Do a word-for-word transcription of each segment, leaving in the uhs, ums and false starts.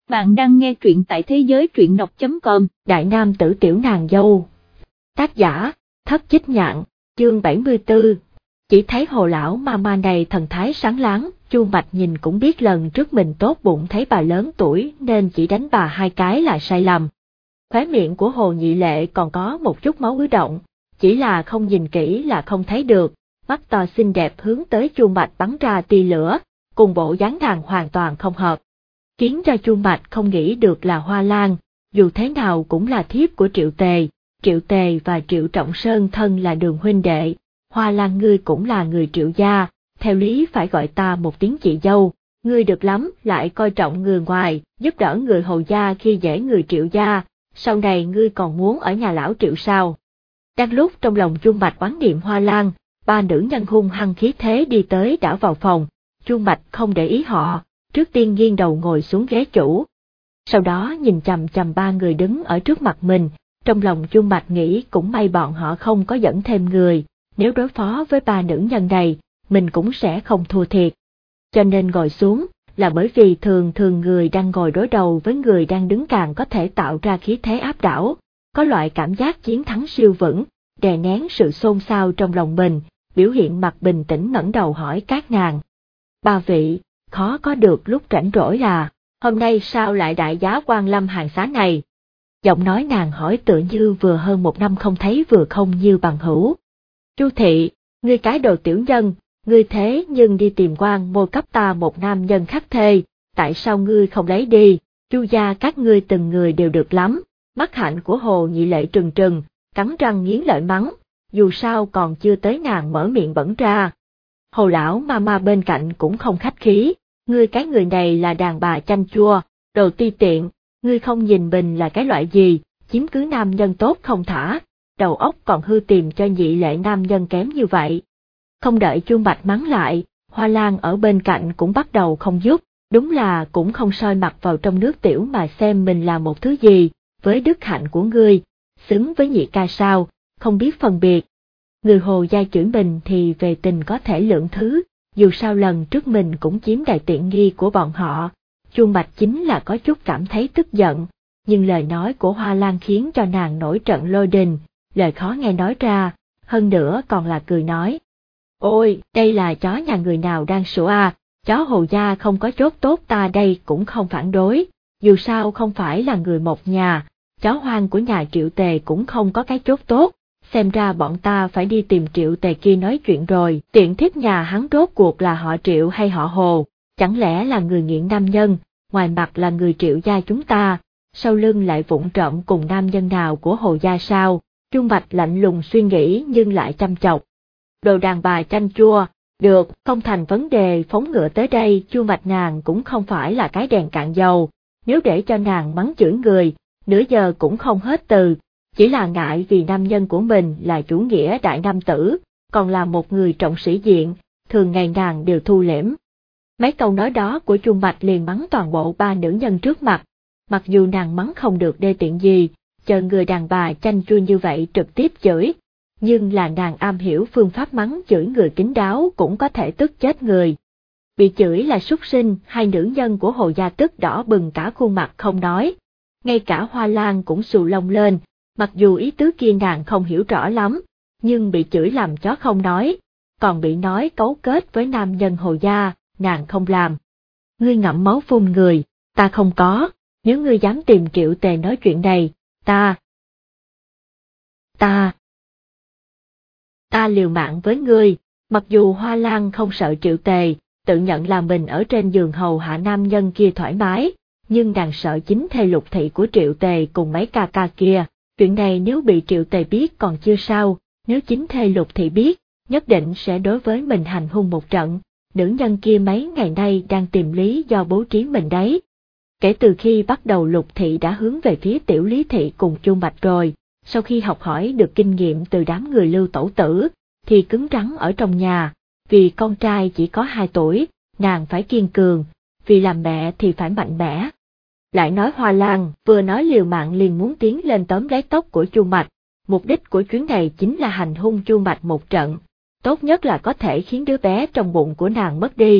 Bạn đang nghe truyện tại thế giới truyện đọc chấm com. Đại nam tử tiểu nàng dâu. Tác giả, Thất Chích Nhạn, chương bảy mươi tư. Chỉ thấy hồ lão ma ma này thần thái sáng láng, Chu Mạch nhìn cũng biết lần trước mình tốt bụng thấy bà lớn tuổi nên chỉ đánh bà hai cái là sai lầm. Khóe miệng của Hồ Nhị Lệ còn có một chút máu ứ động, chỉ là không nhìn kỹ là không thấy được, mắt to xinh đẹp hướng tới Chu Mạch bắn ra tia lửa, cùng bộ dáng nàng hoàn toàn không hợp. Khiến cho Chu Mạch không nghĩ được là Hoa Lan, dù thế nào cũng là thiếp của Triệu Tề, Triệu Tề và Triệu Trọng Sơn thân là đường huynh đệ, Hoa Lan ngươi cũng là người Triệu gia, theo lý phải gọi ta một tiếng chị dâu, ngươi được lắm lại coi trọng người ngoài, giúp đỡ người Hồ gia khi dễ người Triệu gia, sau này ngươi còn muốn ở nhà lão Triệu sao? Đang lúc trong lòng Chu Mạch oán niệm Hoa Lan, ba nữ nhân hung hăng khí thế đi tới đã vào phòng, Chu Mạch không để ý họ. Trước tiên nghiêng đầu ngồi xuống ghế chủ. Sau đó nhìn chằm chằm ba người đứng ở trước mặt mình, trong lòng Chu Mạch nghĩ cũng may bọn họ không có dẫn thêm người, nếu đối phó với ba nữ nhân này, mình cũng sẽ không thua thiệt. Cho nên ngồi xuống, là bởi vì thường thường người đang ngồi đối đầu với người đang đứng càng có thể tạo ra khí thế áp đảo, có loại cảm giác chiến thắng siêu vững, đè nén sự xôn xao trong lòng mình, biểu hiện mặt bình tĩnh ngẩng đầu hỏi các nàng. Ba vị, khó có được lúc rảnh rỗi à, hôm nay sao lại đại giá Quan Lâm hàng xá này? Giọng nói nàng hỏi tựa như vừa hơn một năm không thấy vừa không như bằng hữu. Chu thị, ngươi cái đồ tiểu nhân, ngươi thế nhưng đi tìm quan mô cấp ta một nam nhân khắc thê, tại sao ngươi không lấy đi? Chu gia các ngươi từng người đều được lắm. Mắt hạnh của Hồ Nhị Lệ trừng trừng, cắn răng nghiến lợi mắng, dù sao còn chưa tới nàng mở miệng bẩn ra. Hồ lão ma ma bên cạnh cũng không khách khí, ngươi cái người này là đàn bà chanh chua, đồ ti tiện, ngươi không nhìn mình là cái loại gì, chiếm cứ nam nhân tốt không thả, đầu óc còn hư tìm cho Nhị Lệ nam nhân kém như vậy. Không đợi Chu Mạch mắng lại, Hoa Lan ở bên cạnh cũng bắt đầu không giúp, đúng là cũng không soi mặt vào trong nước tiểu mà xem mình là một thứ gì, với đức hạnh của ngươi, xứng với nhị ca sao, không biết phân biệt. Người Hồ gia chửi mình thì về tình có thể lượng thứ, dù sao lần trước mình cũng chiếm đại tiện nghi của bọn họ. Chu Mạch chính là có chút cảm thấy tức giận, nhưng lời nói của Hoa Lan khiến cho nàng nổi trận lôi đình, lời khó nghe nói ra, hơn nữa còn là cười nói. Ôi, đây là chó nhà người nào đang sủa à, chó Hồ gia không có chốt tốt ta đây cũng không phản đối, dù sao không phải là người một nhà, chó hoang của nhà Triệu Tề cũng không có cái chốt tốt. Xem ra bọn ta phải đi tìm Triệu Tề kia nói chuyện rồi, tiện thiếp nhà hắn rốt cuộc là họ Triệu hay họ Hồ, chẳng lẽ là người nghiện nam nhân, ngoài mặt là người Triệu gia chúng ta, sau lưng lại vụng trộm cùng nam nhân nào của Hồ gia sao? Chu Mạch lạnh lùng suy nghĩ nhưng lại chăm chọc. Đồ đàn bà chanh chua, được, không thành vấn đề. Phóng ngựa tới đây. Chu Mạch nàng cũng không phải là cái đèn cạn dầu, nếu để cho nàng mắng chửi người, nửa giờ cũng không hết từ. Chỉ là ngại vì nam nhân của mình là chủ nghĩa đại nam tử, còn là một người trọng sĩ diện, thường ngày nàng đều thu liễm. Mấy câu nói đó của Chu Mạch liền mắng toàn bộ ba nữ nhân trước mặt, mặc dù nàng mắng không được đê tiện gì, chờ người đàn bà chanh chua như vậy trực tiếp chửi, nhưng là nàng am hiểu phương pháp mắng chửi người kín đáo cũng có thể tức chết người. Bị chửi là súc sinh, hai nữ nhân của Hồ gia tức đỏ bừng cả khuôn mặt không nói, ngay cả Hoa Lan cũng xù lông lên. Mặc dù ý tứ kia nàng không hiểu rõ lắm, nhưng bị chửi làm chó không nói, còn bị nói cấu kết với nam nhân Hồ gia, nàng không làm. Ngươi ngậm máu phun người, ta không có, nếu ngươi dám tìm Triệu Tề nói chuyện này, ta, ta, ta liều mạng với ngươi. Mặc dù Hoa Lan không sợ Triệu Tề, tự nhận là mình ở trên giường hầu hạ nam nhân kia thoải mái, nhưng nàng sợ chính thê Lục thị của Triệu Tề cùng mấy ca ca kia. Chuyện này nếu bị Triệu Tề biết còn chưa sao, nếu chính thê Lục thị biết, nhất định sẽ đối với mình hành hung một trận, nữ nhân kia mấy ngày nay đang tìm lý do bố trí mình đấy. Kể từ khi bắt đầu Lục thị đã hướng về phía Tiểu Lý thị cùng Chu Mạch rồi, sau khi học hỏi được kinh nghiệm từ đám người Lưu Tẩu Tử, thì cứng rắn ở trong nhà, vì con trai chỉ có hai tuổi, nàng phải kiên cường, vì làm mẹ thì phải mạnh mẽ. Lại nói Hoa Lan vừa nói liều mạng liền muốn tiến lên tóm lấy tóc của Chu Mạch, mục đích của chuyến này chính là hành hung Chu Mạch một trận, tốt nhất là có thể khiến đứa bé trong bụng của nàng mất đi,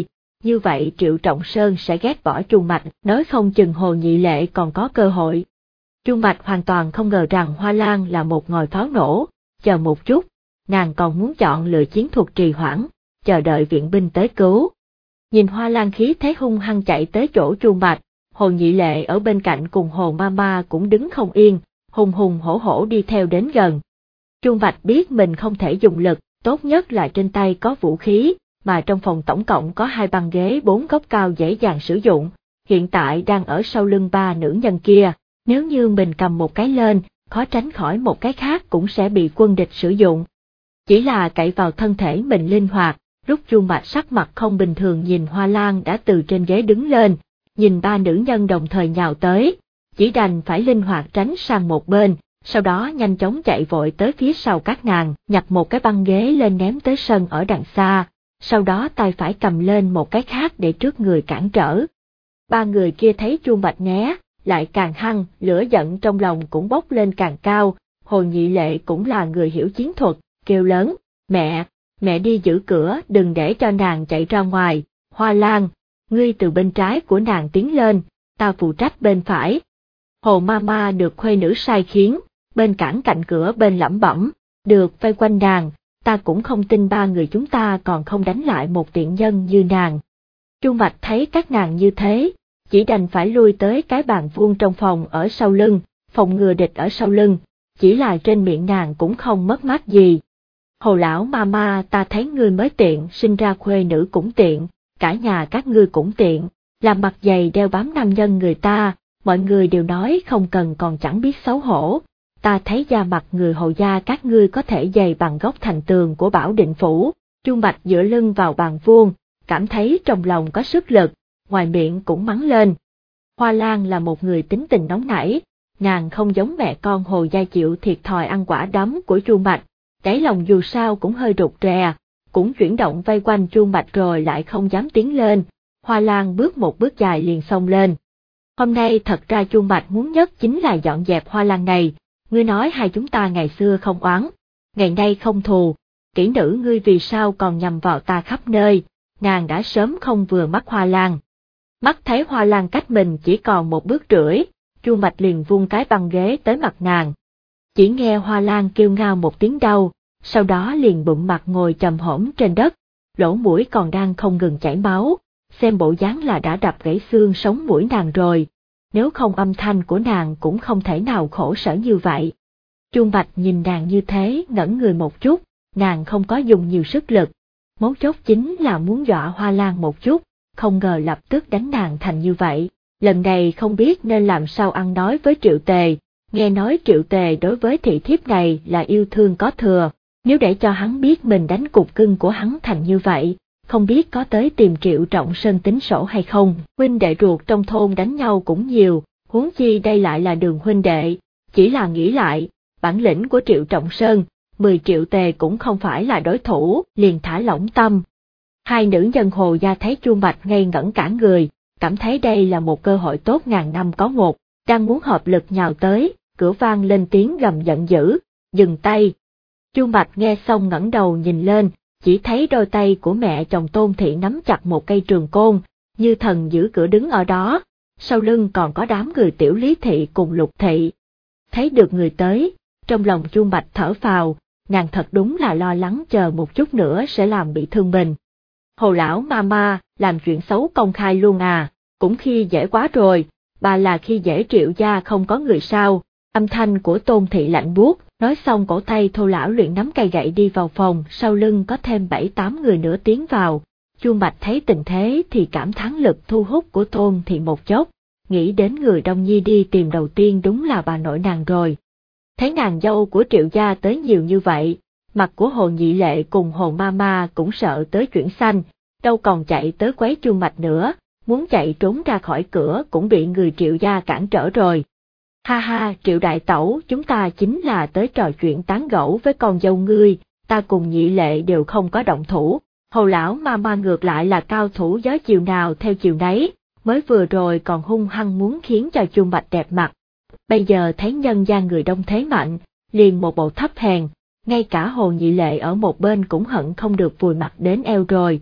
như vậy Triệu Trọng Sơn sẽ ghét bỏ Chu Mạch, nói không chừng Hồ Nhị Lệ còn có cơ hội. Chu Mạch hoàn toàn không ngờ rằng Hoa Lan là một ngòi pháo nổ, chờ một chút, nàng còn muốn chọn lựa chiến thuật trì hoãn, chờ đợi viện binh tới cứu. Nhìn Hoa Lan khí thế hung hăng chạy tới chỗ Chu Mạch, Hồ Nhị Lệ ở bên cạnh cùng Hồ Mama cũng đứng không yên, hùng hùng hổ hổ đi theo đến gần. Chu Mạch biết mình không thể dùng lực, tốt nhất là trên tay có vũ khí, mà trong phòng tổng cộng có hai băng ghế bốn góc cao dễ dàng sử dụng, hiện tại đang ở sau lưng ba nữ nhân kia, nếu như mình cầm một cái lên, khó tránh khỏi một cái khác cũng sẽ bị quân địch sử dụng. Chỉ là cậy vào thân thể mình linh hoạt, lúc Chu Mạch sắc mặt không bình thường nhìn Hoa Lan đã từ trên ghế đứng lên, nhìn ba nữ nhân đồng thời nhào tới, chỉ đành phải linh hoạt tránh sang một bên, sau đó nhanh chóng chạy vội tới phía sau các nàng, nhặt một cái băng ghế lên ném tới sân ở đằng xa, sau đó tay phải cầm lên một cái khác để trước người cản trở. Ba người kia thấy Chu Mạch né, lại càng hăng, lửa giận trong lòng cũng bốc lên càng cao. Hồ Nhị Lệ cũng là người hiểu chiến thuật, kêu lớn, mẹ, mẹ đi giữ cửa, đừng để cho nàng chạy ra ngoài. Hoa Lan, ngươi từ bên trái của nàng tiến lên, ta phụ trách bên phải. Hồ Mama được khuê nữ sai khiến, bên cản cạnh cửa bên lẩm bẩm, được vây quanh nàng, ta cũng không tin ba người chúng ta còn không đánh lại một tiện nhân như nàng. Chu Mạch thấy các nàng như thế, chỉ đành phải lui tới cái bàn vuông trong phòng ở sau lưng, phòng ngừa địch ở sau lưng, chỉ là trên miệng nàng cũng không mất mát gì. Hồ lão Mama, ta thấy ngươi mới tiện, sinh ra khuê nữ cũng tiện, cả nhà các ngươi cũng tiện, làm mặt dày đeo bám nam nhân người ta, mọi người đều nói không cần còn chẳng biết xấu hổ. Ta thấy da mặt người Hồ gia các ngươi có thể dày bằng gốc thành tường của Bảo Định Phủ. Chu Mạch dựa lưng vào bàn vuông, cảm thấy trong lòng có sức lực, ngoài miệng cũng mắng lên. Hoa Lan là một người tính tình nóng nảy, nàng không giống mẹ con Hồ gia chịu thiệt thòi ăn quả đấm của Chu Mạch, đáy lòng dù sao cũng hơi rụt rè, cũng chuyển động vây quanh Chu Mạch rồi lại không dám tiến lên. Hoa Lan bước một bước dài liền xông lên. Hôm nay thật ra Chu Mạch muốn nhất chính là dọn dẹp Hoa Lan này. Ngươi nói hai chúng ta ngày xưa không oán, ngày nay không thù, kỹ nữ ngươi vì sao còn nhằm vào ta khắp nơi, nàng đã sớm không vừa mắt Hoa Lan. Mắt thấy Hoa Lan cách mình chỉ còn một bước rưỡi, Chu Mạch liền vung cái băng ghế tới mặt nàng. Chỉ nghe Hoa Lan kêu ngao một tiếng đau, sau đó liền bụm mặt ngồi chồm hổm trên đất, lỗ mũi còn đang không ngừng chảy máu, xem bộ dáng là đã đập gãy xương sống mũi nàng rồi. Nếu không âm thanh của nàng cũng không thể nào khổ sở như vậy. Chu Mạch nhìn nàng như thế ngẩn người một chút, nàng không có dùng nhiều sức lực. Mấu chốt chính là muốn dọa Hoa Lan một chút, không ngờ lập tức đánh nàng thành như vậy. Lần này không biết nên làm sao ăn nói với Triệu Tề, nghe nói Triệu Tề đối với thị thiếp này là yêu thương có thừa, nếu để cho hắn biết mình đánh cục cưng của hắn thành như vậy, không biết có tới tìm Triệu Trọng Sơn tính sổ hay không. Huynh đệ ruột trong thôn đánh nhau cũng nhiều, huống chi đây lại là Đường huynh đệ, chỉ là nghĩ lại, bản lĩnh của Triệu Trọng Sơn, mười triệu tề cũng không phải là đối thủ, liền thả lỏng tâm. Hai nữ nhân Hồ gia thấy Chu Mạch ngây ngẩn cả người, cảm thấy đây là một cơ hội tốt ngàn năm có một, đang muốn hợp lực nhào tới, cửa vang lên tiếng gầm giận dữ, dừng tay. Chu Mạch nghe xong ngẩng đầu nhìn lên, chỉ thấy đôi tay của mẹ chồng Tôn Thị nắm chặt một cây trường côn, như thần giữ cửa đứng ở đó, sau lưng còn có đám người Tiểu Lý Thị cùng Lục Thị. Thấy được người tới, trong lòng Chu Mạch thở phào, nàng thật đúng là lo lắng chờ một chút nữa sẽ làm bị thương mình. Hồ lão Mama, làm chuyện xấu công khai luôn à, cũng khi dễ quá rồi, bà là khi dễ Triệu gia không có người sao. Âm thanh của Tôn Thị lạnh buốt, nói xong cổ tay thô lão luyện nắm cây gậy đi vào phòng, sau lưng có thêm bảy tám người nữa tiến vào. Chu Mạch thấy tình thế thì cảm thán lực thu hút của Tôn Thị một chốc, nghĩ đến người Đông Nhi đi tìm đầu tiên đúng là bà nội nàng rồi. Thấy nàng dâu của Triệu gia tới nhiều như vậy, mặt của Hồ Nhị Lệ cùng Hồ Mama cũng sợ tới chuyển xanh, đâu còn chạy tới quấy Chu Mạch nữa, muốn chạy trốn ra khỏi cửa cũng bị người Triệu gia cản trở rồi. Ha ha, Triệu đại tẩu, chúng ta chính là tới trò chuyện tán gẫu với con dâu ngươi, ta cùng Nhị Lệ đều không có động thủ. Hồ lão Mama ngược lại là cao thủ gió chiều nào theo chiều nấy, mới vừa rồi còn hung hăng muốn khiến cho Chu Mạch đẹp mặt. Bây giờ thấy nhân gian người đông thế mạnh, liền một bộ thấp hèn, ngay cả Hồ Nhị Lệ ở một bên cũng hận không được vùi mặt đến eo rồi.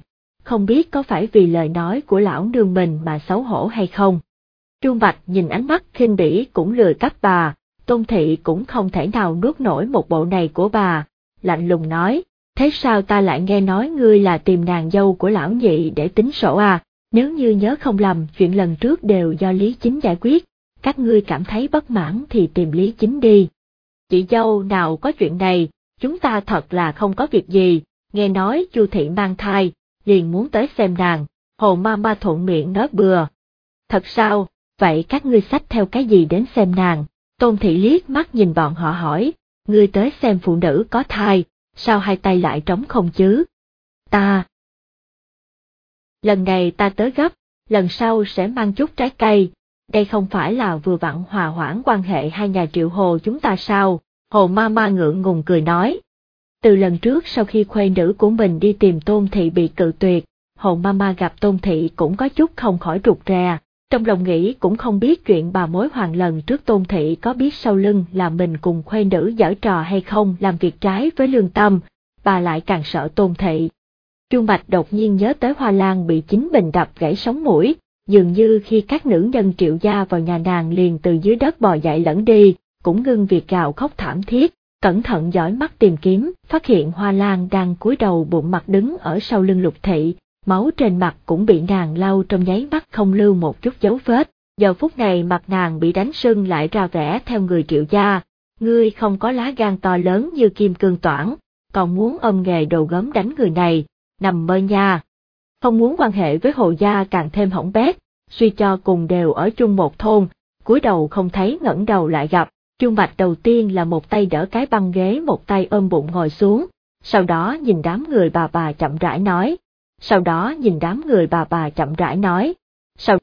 không biết có phải vì lời nói của lão nương mình mà xấu hổ hay không. Chu Mạch nhìn ánh mắt khinh bỉ cũng lười cách bà, Tôn Thị cũng không thể nào nuốt nổi một bộ này của bà, lạnh lùng nói, thế sao ta lại nghe nói ngươi là tìm nàng dâu của lão nhị để tính sổ à, nếu như nhớ không lầm chuyện lần trước đều do Lý Chính giải quyết, các ngươi cảm thấy bất mãn thì tìm Lý Chính đi. Chị dâu nào có chuyện này, chúng ta thật là không có việc gì, nghe nói Chu Thị mang thai, liền muốn tới xem nàng, Hồ ma ma thuận miệng nói bừa. Thật sao, vậy các ngươi xách theo cái gì đến xem nàng? Tôn Thị liếc mắt nhìn bọn họ hỏi, ngươi tới xem phụ nữ có thai, sao hai tay lại trống không chứ? Ta. Lần này ta tới gấp, lần sau sẽ mang chút trái cây, đây không phải là vừa vặn hòa hoãn quan hệ hai nhà Triệu Hồ chúng ta sao? Hồ ma ma ngượng ngùng cười nói. Từ lần trước sau khi khuê nữ của mình đi tìm Tôn Thị bị cự tuyệt, Hồ ma ma gặp Tôn Thị cũng có chút không khỏi rụt rè, trong lòng nghĩ cũng không biết chuyện bà mối hoàng lần trước Tôn Thị có biết sau lưng là mình cùng khuê nữ giở trò hay không làm việc trái với lương tâm, bà lại càng sợ Tôn Thị. Chu Mạch đột nhiên nhớ tới Hoa Lan bị chính mình đập gãy sống mũi, dường như khi các nữ nhân Triệu gia vào nhà nàng liền từ dưới đất bò dậy lẫn đi, cũng ngưng việc gào khóc thảm thiết, cẩn thận dõi mắt tìm kiếm, phát hiện Hoa Lan đang cúi đầu bụng mặt đứng ở sau lưng Lục Thị, máu trên mặt cũng bị nàng lau trong nháy mắt không lưu một chút dấu vết, giờ phút này mặt nàng bị đánh sưng lại ra vẻ theo người Triệu gia, ngươi không có lá gan to lớn như Kim Cương Toản, còn muốn ôm nghề đồ gớm đánh người này, nằm mơ nha. Không muốn quan hệ với Hồ gia càng thêm hỏng bét, suy cho cùng đều ở chung một thôn, cúi đầu không thấy ngẩng đầu lại gặp, Chu Mạch đầu tiên là một tay đỡ cái băng ghế một tay ôm bụng ngồi xuống, sau đó nhìn đám người bà bà chậm rãi nói, sau đó nhìn đám người bà bà chậm rãi nói, sau